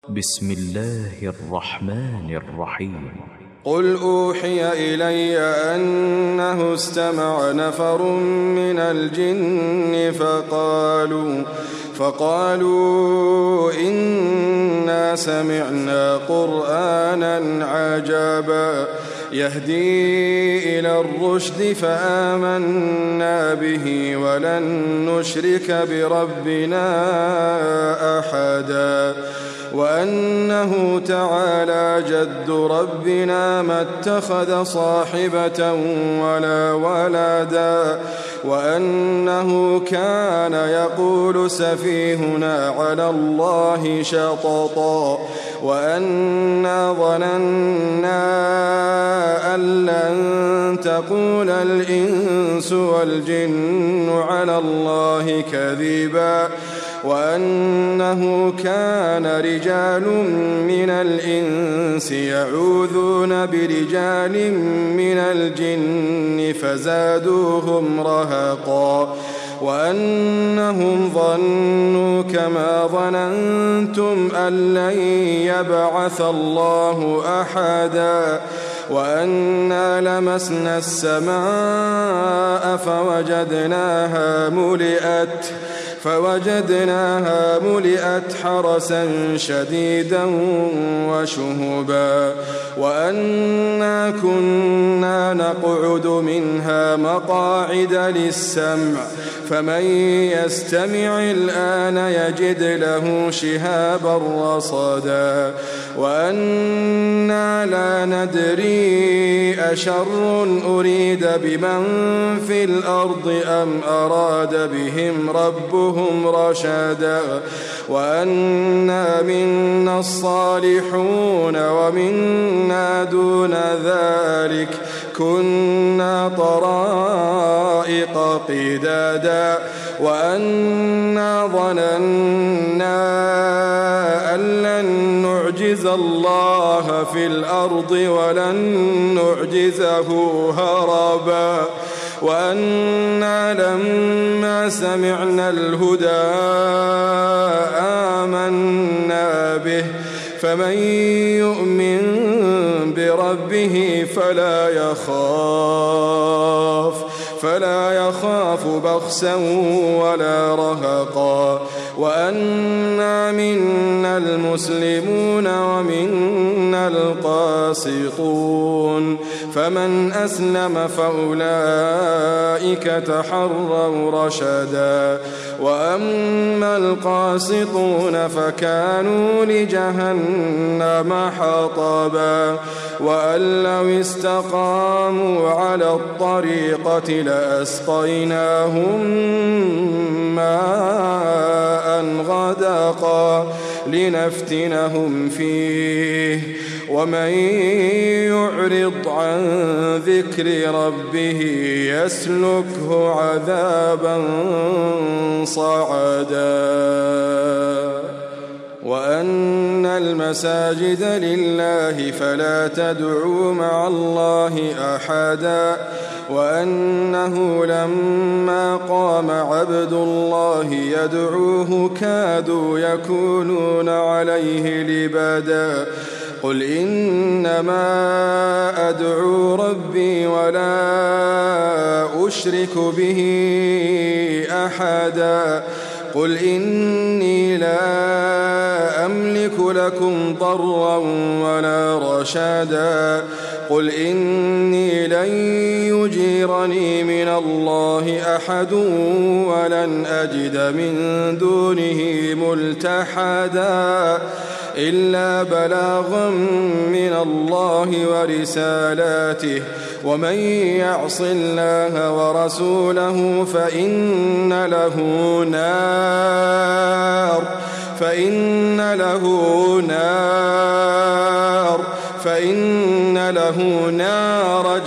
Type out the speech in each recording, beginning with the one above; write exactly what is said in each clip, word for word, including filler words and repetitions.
بسم الله الرحمن الرحيم. قل أوحي إلي أنه استمع نفر من الجن فقالوا فقالوا إنا سمعنا قرآنا عجبا يهدي إلى الرشد فآمنا به ولن نشرك بربنا أحدا وأنه تعالى جد ربنا ما اتخذ صاحبة ولا ولدا وأنه كان يقول سفيهنا على الله شططا وأنا ظننا أن لن تقول الإنس والجن على الله كذبا وأنه كان رجال من الإنس يعوذون برجال من الجن فزادوهم رهقا وأنهم ظنوا كما ظننتم أن لن يبعث الله أحدا وأنا لمسنا السماء فوجدناها ملئت فوجدناها ملئت حرسا شديدا وشهبا وأنا كنا نقعد منها مقاعد للسمع فمن يستمع الآن يجد له شهابا رصدا وأنا لا ندري أشر أريد بمن في الأرض أم أراد بهم ربهم رشدا وأنا منا الصالحون ومنا دون ذلك كنا طرائق قدادا وأنا ظننا أن لن نعجز الله في الأرض ولن نعجزه هربا وأنا لما سمعنا الهدى آمنا به فمن يؤمن بربه فلا يخاف فلا يخاف بخسا ولا رهقا وأنا منا المسلمون ومنا القاسطون فمن أسلم فأولئك تحروا رشدا وأما القاسطون فكانوا لجهنم حطبا وأن لو استقاموا على الطريقة لأسقيناهم ماء غدقا لنفتنهم فيه ومن يعرض عن ذكر ربه يسلكه عذابا صعدا وأن المساجد لله فلا تدعوا مع الله أحدا وأنه لما قام عبد الله يدعوه كادوا يكونون عليه لبدا قل إنما أدعو ربي ولا أشرك به أحدا قل إني لا أملك لكم ضرا ولا رشدا قل إني لن يجيرني من الله أحد ولن أجد من دونه ملتحدا إلا بلاغا من الله ورسالاته ومن يعص الله ورسوله فإن له نار فإن له نار فإن له نار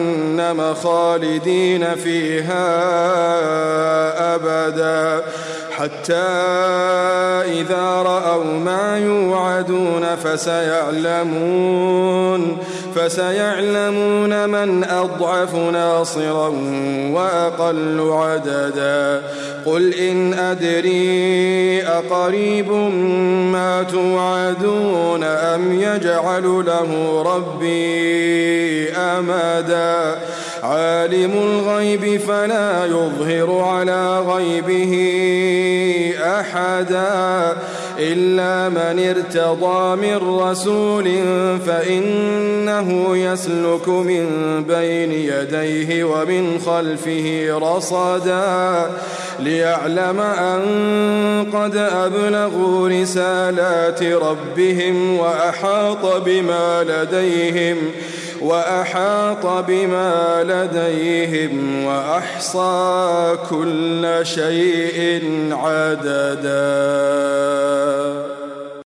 جهنم خالدين فيها أبدا حتى إذا رأوا ما يوعدون فسيعلمون فسيعلمون من أضعف ناصرا وأقل عددا قل إن أدري أقريب ما توعدون أم يجعل له ربي أمدا عالم الغيب فلا يظهر على غيبه أحدا إلا من ارتضى من رسول فإنه يسلك من بين يديه ومن خلفه رصدا ليعلم أن قد أبلغوا رسالات ربهم وأحاط بما لديهم وأحاط بما لديهم وأحصى كل شيء عددا.